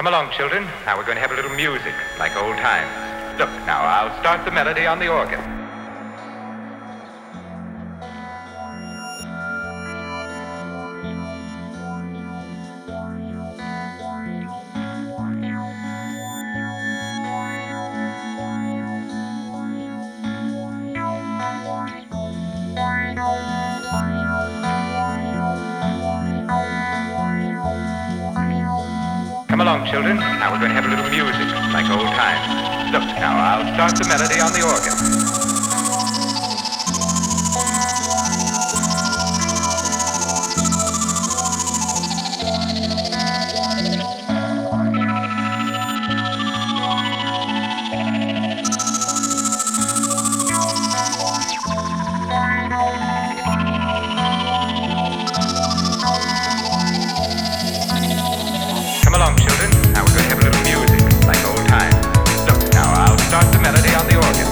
Come along, children. Now we're going to have a little music, like old times. Look, now I'll start the melody on the organ. Come along, children. Now we're going to have a little music, like old times. Look, now I'll start the melody on the organ. Come along, children. Now we're going to have a little music, like old times. Look, now I'll start the melody on the organ.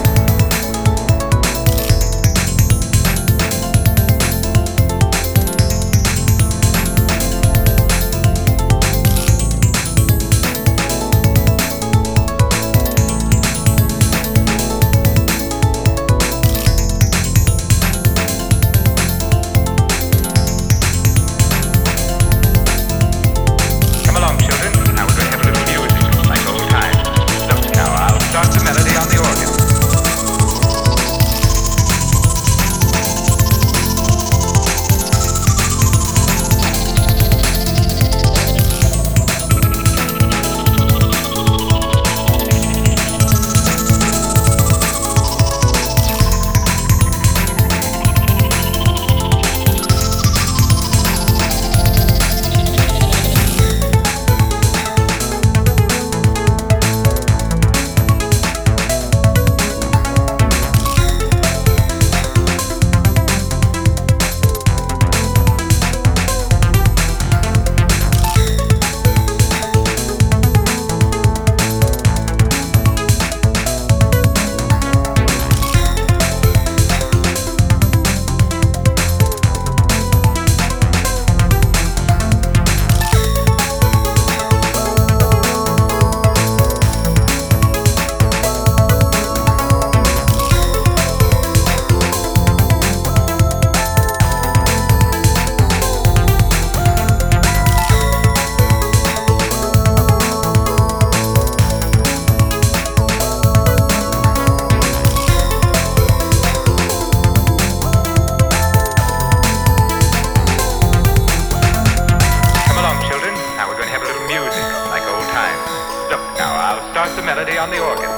Start the melody on the organ.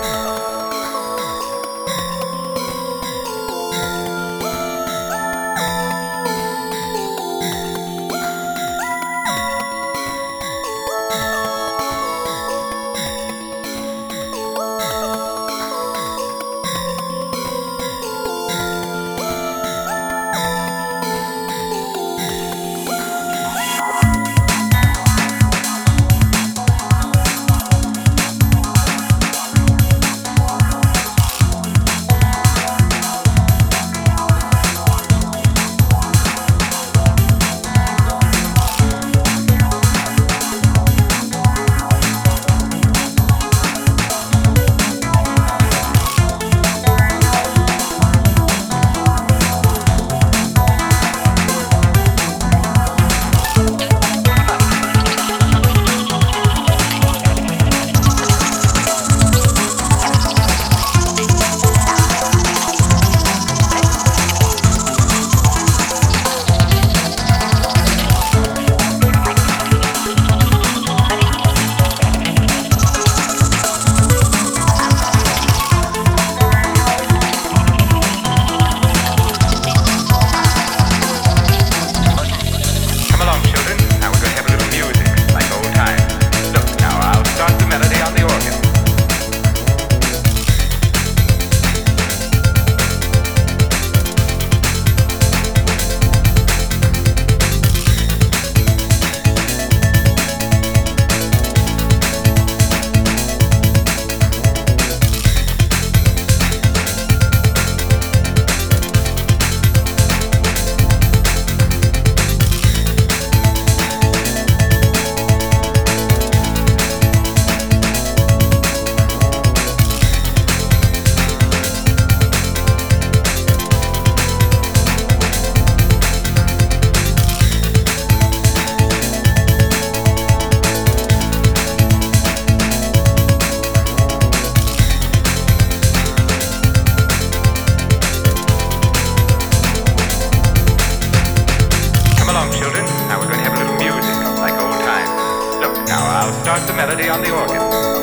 I'll start the melody on the organ.